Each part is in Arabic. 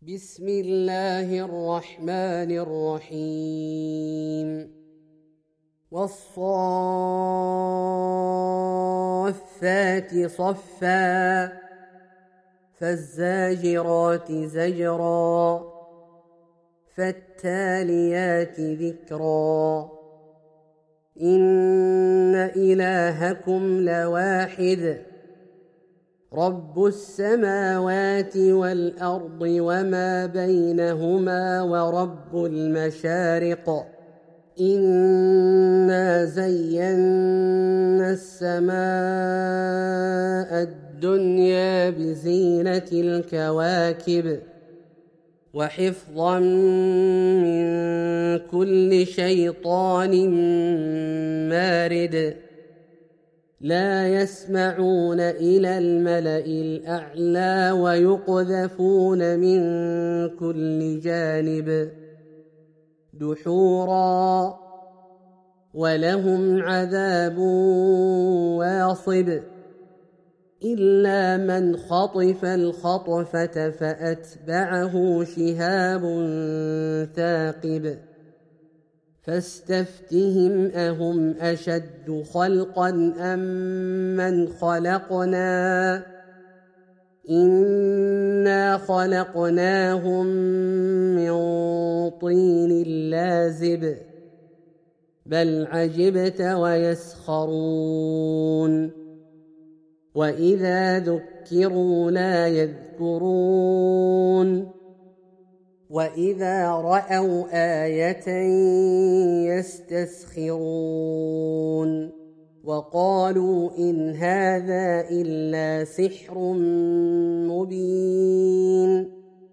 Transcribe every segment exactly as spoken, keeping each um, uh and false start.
بسم الله الرحمن الرحيم والصافات صفا فالزاجرات زجرا فالتاليات ذكرا إن إلهكم لواحد رب السماوات والأرض وما بينهما ورب المشارق إنا زينا السماء الدنيا بزينة الكواكب وحفظا من كل شيطان مارد لا يسمعون إلى الملأ الأعلى ويقذفون من كل جانب دحورا ولهم عذاب واصب إلا من خطف الخطفة فأتبعه شهاب ثاقب فاستفتهم أهم أشد خلقا أم من خلقنا إنا خلقناهم من طين لازب بل عجبت ويسخرون وإذا ذكروا لا يذكرون وإذا رأوا آية يستسخرون وقالوا إن هذا إلا سحر مبين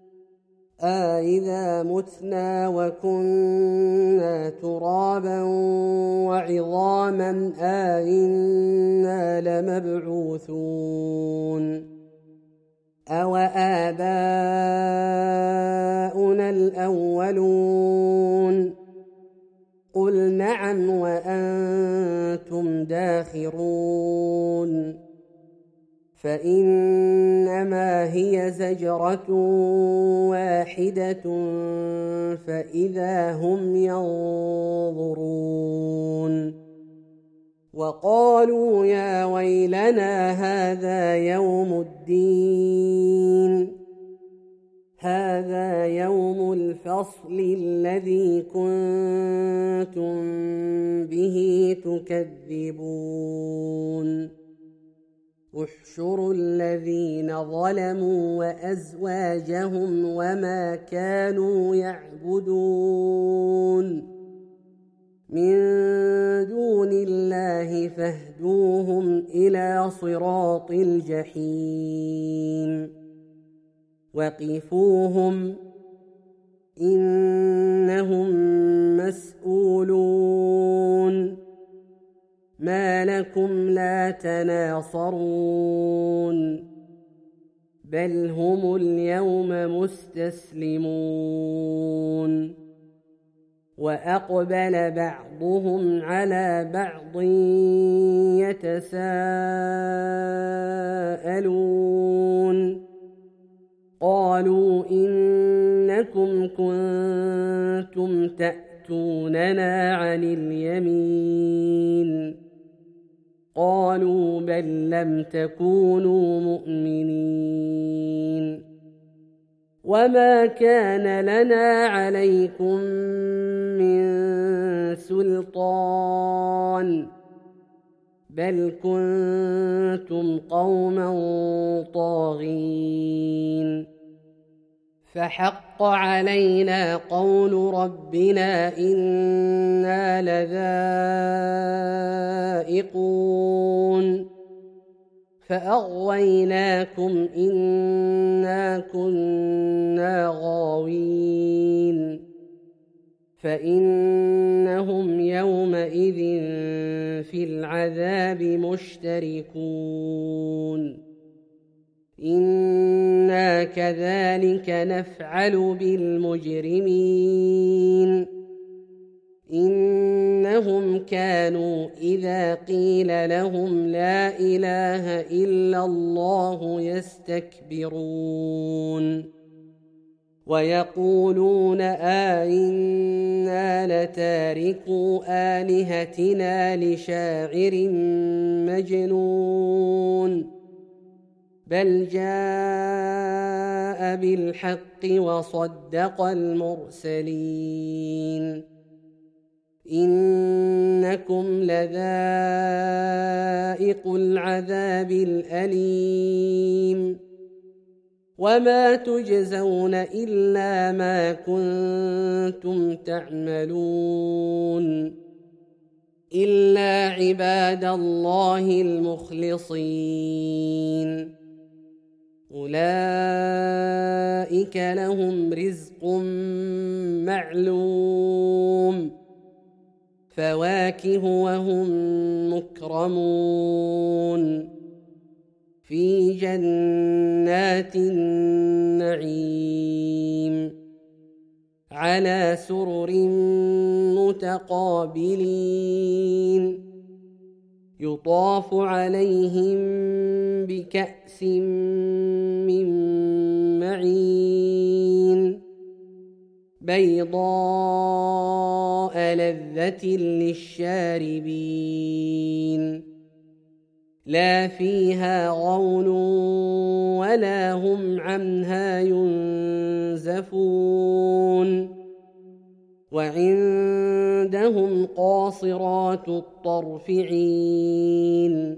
أإذا متنا وكنا ترابا وعظاما أإنا لمبعوثون أوآباؤنا الأولون قل نعم وأنتم داخرون فإنما هي زجرة واحدة فإذا هم ينظرون وقالوا يا ويلنا هذا يوم الدين هذا يوم الفصل الذي كنتم به تكذبون احشروا الذين ظلموا وأزواجهم وما كانوا يعبدون من دون الله فاهدوهم إلى صراط الجحيم وقفوهم إنهم مسؤولون ما لكم لا تناصرون بل هم اليوم مستسلمون وأقبل بعضهم على بعض يتساءلون قالوا إنكم كنتم تأتوننا عن اليمين قالوا بل لم تكونوا مؤمنين وما كان لنا عليكم من سلطان بل كنتم قوما طاغين فحق علينا قول ربنا إنا لذائقون فأغويناكم إنا كنا غاوين فإنهم يومئذ في العذاب مشتركون إنا كذلك نفعل بالمجرمين إنهم كانوا إذا قيل لهم لا إله إلا الله يستكبرون ويقولون أئنا لتاركو آلهتنا لشاعر مجنون بل جاء بالحق وصدق المرسلين إنكم لذائق العذاب الأليم وما تجزون إلا ما كنتم تعملون إلا عباد الله المخلصين أولئك لهم رزق معلوم فواكه وهم مكرمون في جنات النعيم على سرر متقابلين يطاف عليهم بكأس من معين بيضاء لذة للشاربين لا فيها غول ولا هم عنها ينزفون وعندهم قاصرات الطرف عين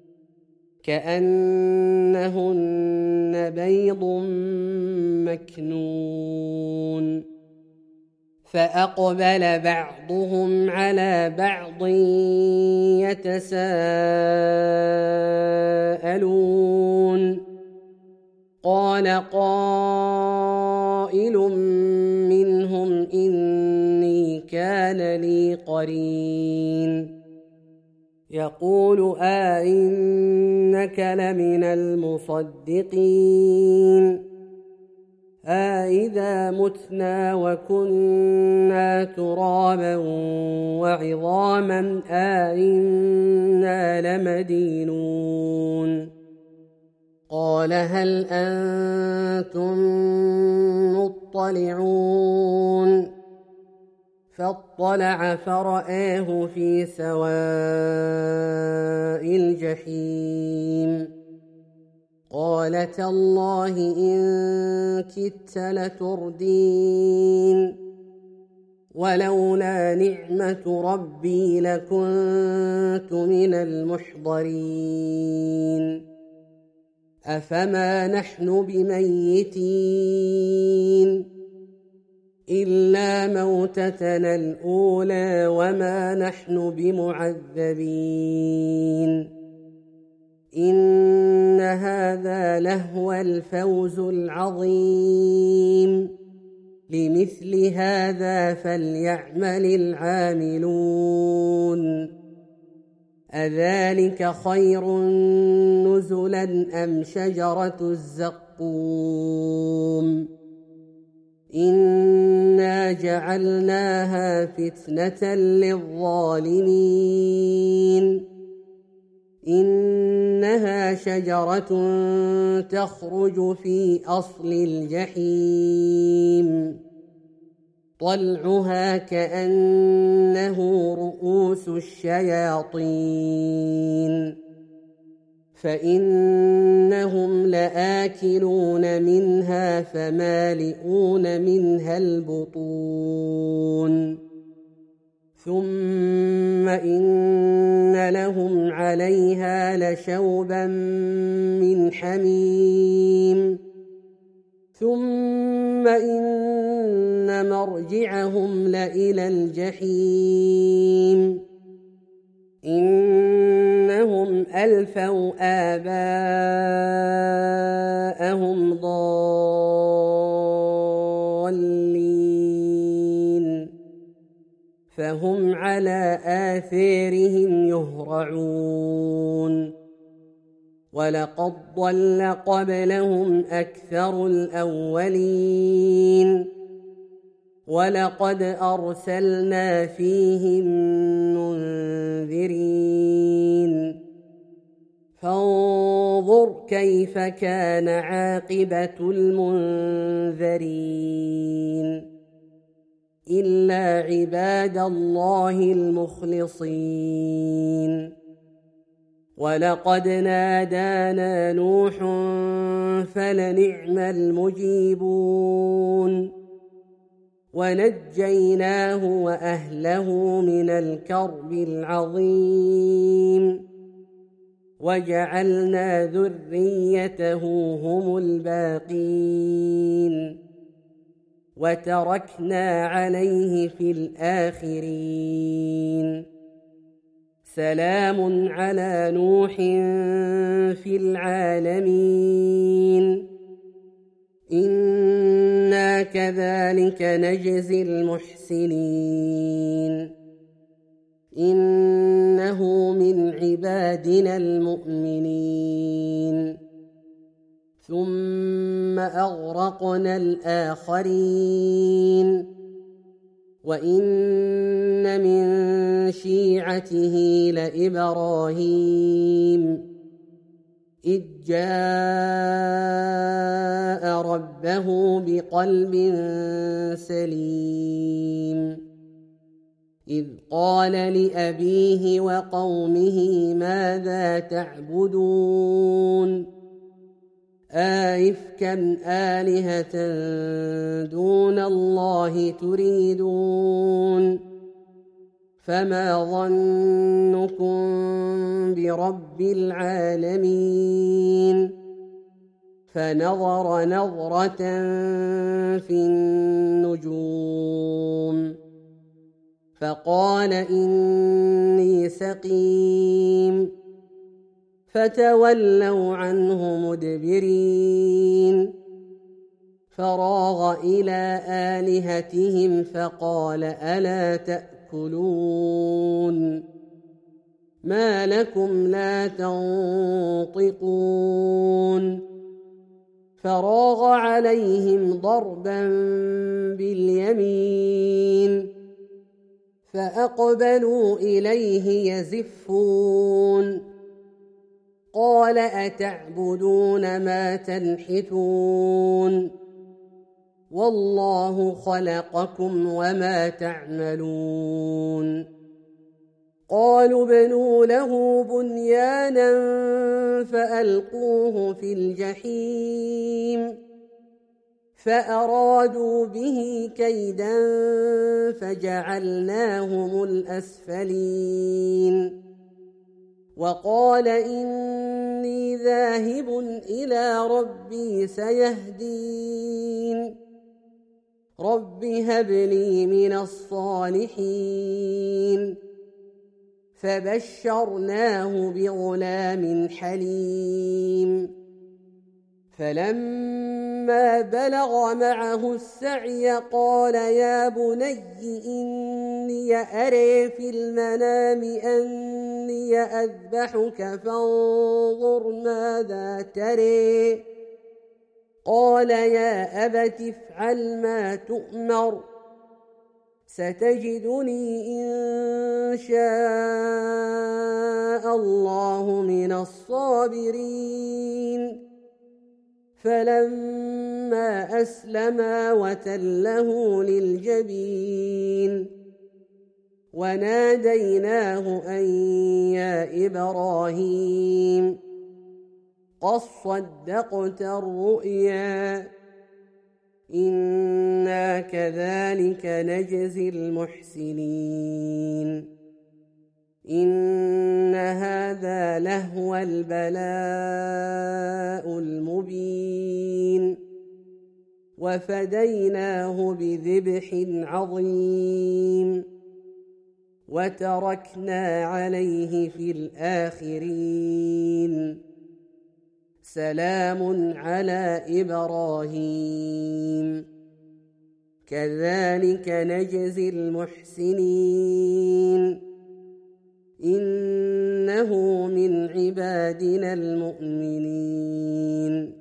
كأنهن بيض مكنون فأقبل بعضهم على بعض يتساءلون قال قائل منهم إني كان لي قرين يقول أئنك لمن المصدقين أإذا متنا وكنا ترابا وعظاما أإنا لمدينون قال هل أنتم مطلعون فاطلع فرآه في سواء الجحيم قال تالله إن كدت لتردين ولولا نعمة ربي لكنت من المحضرين أفما نحن بميتين إلا موتتنا الأولى وما نحن بمعذبين إن هذا لهو الفوز العظيم لمثل هذا فليعمل العاملون أذلك خير نزلا أم شجرة الزقوم إنا جعلناها فتنة للظالمين إنها شجرة تخرج في أصل الجحيم طلعها كأنه رؤوس الشياطين فإنهم لآكلون منها فمالئون منها البطون ثم إن لهم عليها لشوبا من حميم ثم إن مرجعهم لإلى الجحيم إنهم ألفوا آباءهم ضالين فهم على آثارهم يهرعون ولقد ضل قبلهم أكثر الأولين ولقد أرسلنا فيهم منذرين فانظر كيف كان عاقبة المنذرين إلا عباد الله المخلصين ولقد نادانا نوح فلنعم المجيبون ونجيناه وأهله من الكرب العظيم وجعلنا ذريته هم الباقين وتركنا عليه في الآخرين سلام على نوح في العالمين إنا كذلك نجزي المحسنين إنه من عبادنا المؤمنين ثم أغرقنا الآخرين وإن من شيعته لإبراهيم إذ جاء ربه بقلب سليم إذ قال لأبيه وقومه ماذا تعبدون آئفكا آلهة دون الله تريدون فما ظنكم برب العالمين فنظر نظرة في النجوم فقال إني سقيم فتولوا عنه مدبرين فراغ إلى آلهتهم فقال ألا تأكلون ما لكم لا تنطقون فراغ عليهم ضربا باليمين فأقبلوا إليه يزفون قال أتعبدون ما تنحتون والله خلقكم وما تعملون قالوا ابنوا له بنيانا فألقوه في الجحيم فأرادوا به كيدا فجعلناهم الأسفلين وقال إني ذاهب إلى ربي سيهدين رب هب لي من الصالحين فبشرناه بغلام حليم فلما بلغ معه السعي قال يا بني إني أرى في المنام أني أذبحك فانظر ماذا ترى قال يا أبت افعل ما تؤمر ستجدني إن شاء الله من الصابرين فلما أسلما وتله للجبين وناديناه أن يا إبراهيم قد صدقت الرؤيا إنا كذلك نجزي المحسنين إن هذا لهو البلاء المبين وفديناه بذبح عظيم وتركنا عليه في الآخرين سلام على إبراهيم كذلك نجزي المحسنين إنه من عبادنا المؤمنين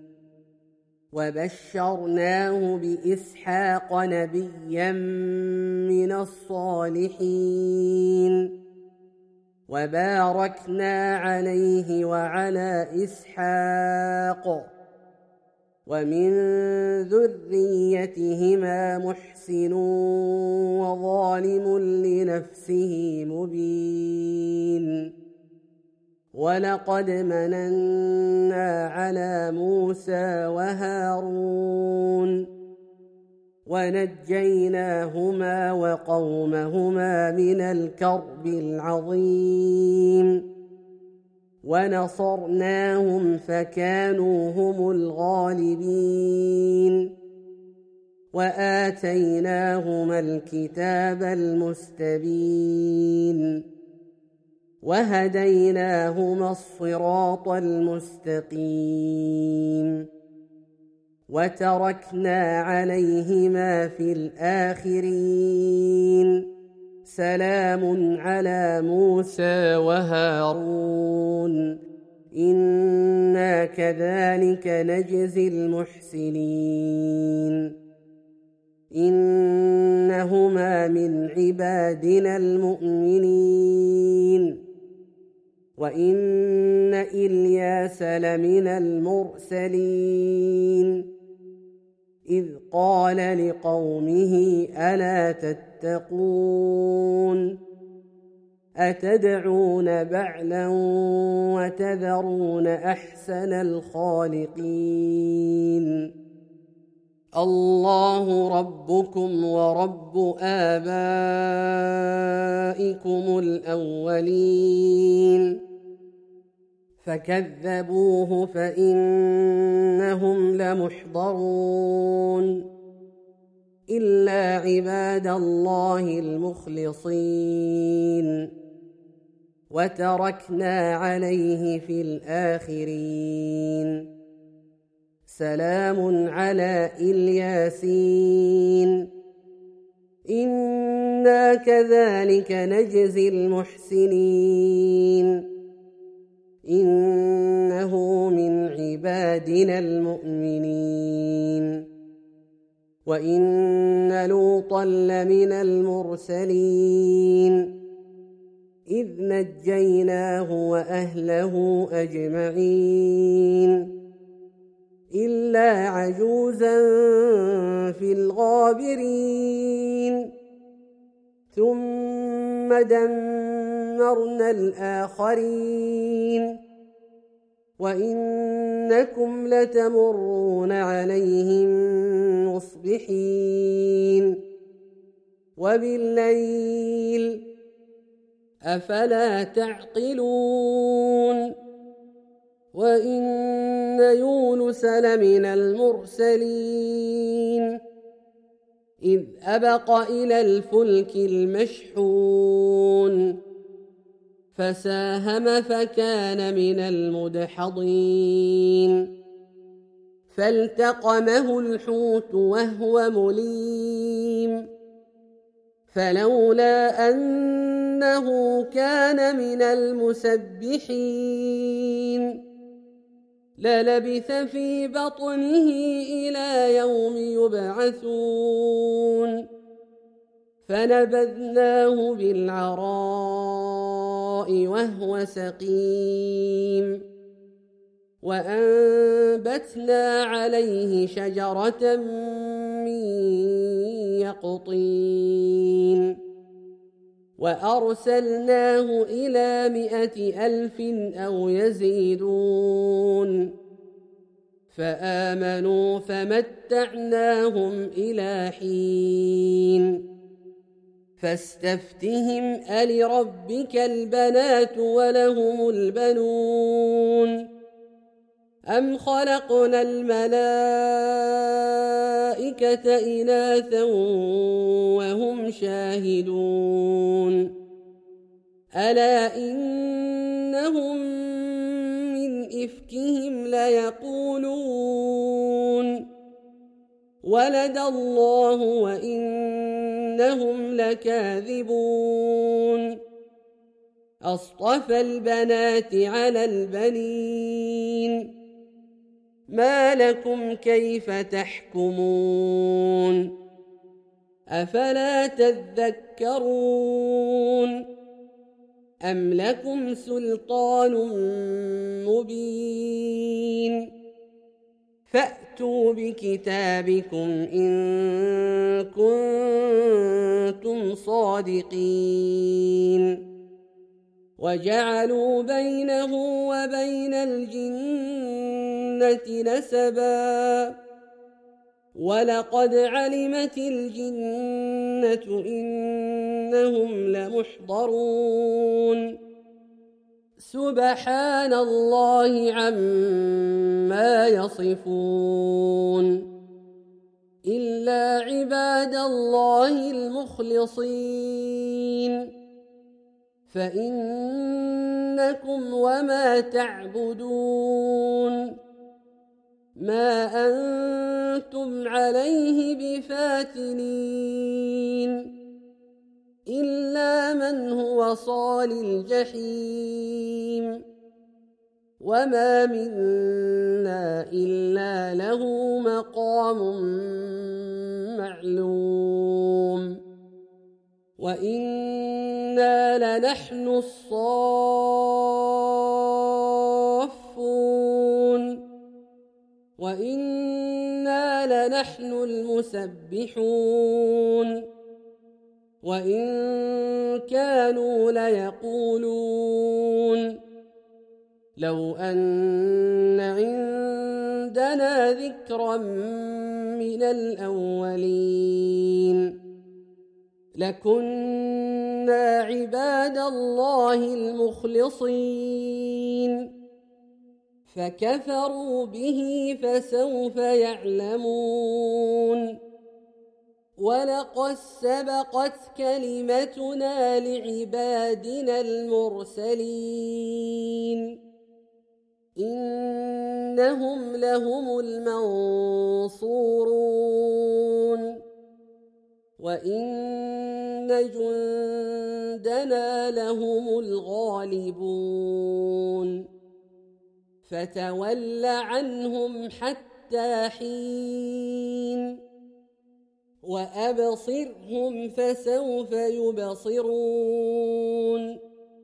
وبشرناه بإسحاق نبيا من الصالحين وباركنا عليه وعلى إسحاق ومن ذريتهما محسن وظالم لنفسه مبين ولقد مننا على موسى وهارون ونجيناهما وقومهما من الكرب العظيم ونصرناهم فكانوا هم الغالبين وآتيناهما الكتاب المستبين وهديناهما الصراط المستقيم وتركنا عليهما في الآخرين سلام على موسى وهارون إنا كذلك نجزي المحسنين إنهما من عبادنا المؤمنين وإن إلياس لمن المرسلين إذ قال لقومه ألا تتقون أتدعون بعلا وتذرون أحسن الخالقين الله ربكم ورب آبائكم الأولين فكذبوه فإنهم لمحضرون إلا عباد الله المخلصين وتركنا عليه في الآخرين سلام على الياسين إنا كذلك نجزي المحسنين إنه من عبادنا المؤمنين وإن لوطا لمن المرسلين إذ نجيناه وأهله أجمعين إلا عجوزا في الغابرين ثم دمرنا الآخرين وإنكم لتمرون عليهم مصبحين وبالليل أفلا تعقلون وإن يونس لمن المرسلين إذ أبق إلى الفلك المشحون فساهم فكان من المدحضين فالتقمه الحوت وهو مليم فلولا أنه كان من المسبحين للبث في بطنه إلى يوم يبعثون فنبذناه بالعراء وهو سقيم وأنبتنا عليه شجرة من يقطين وأرسلناه إلى مائة ألف أو يزيدون فآمنوا فمتعناهم إلى حين فاستفتهم ألربك البنات ولهم البنون أم خلقنا الملائكة إناثا وهم شاهدون ألا إنهم من إفكهم ليقولون ولد الله وإنهم لكاذبون أصطفى البنات على البنين ما لكم كيف تحكمون أفلا تذكرون أم لكم سلطان مبين فأتوا بكتابكم إن كنتم صادقين وجعلوا بينه وبين الجنة نسبا ولقد علمت الجنة إنهم لمحضرون سبحان الله عما يصفون إلا عباد الله المخلصين فإنكم وما تعبدون ما أنتم عليه بفاتنين إلا من هو صال الجحيم وما منا إلا له مقام معلوم وإنا لنحن الصافون وإنا لنحن المسبحون وإن كانوا ليقولون لو أن عندنا ذكرا من الأولين لكنا عباد الله المخلصين فكفروا به فسوف يعلمون ولقد سبقت كلمتنا لعبادنا المرسلين إنهم لهم المنصورون وإن جندنا لهم الغالبون فتول عنهم حتى حين وأبصرهم فسوف يبصرون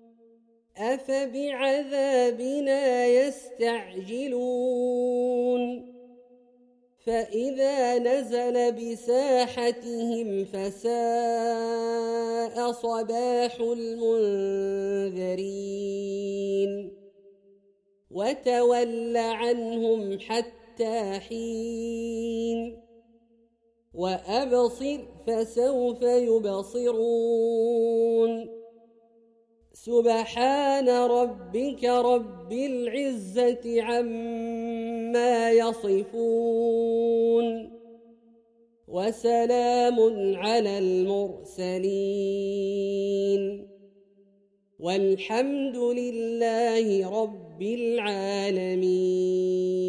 أفبعذابنا يستعجلون فإذا نزل بساحتهم فساء صباح المنذرين وتول عنهم حتى حين وأبصر فسوف يبصرون سبحان ربك رب العزة عما يصفون وسلام على المرسلين والحمد لله رب العالمين.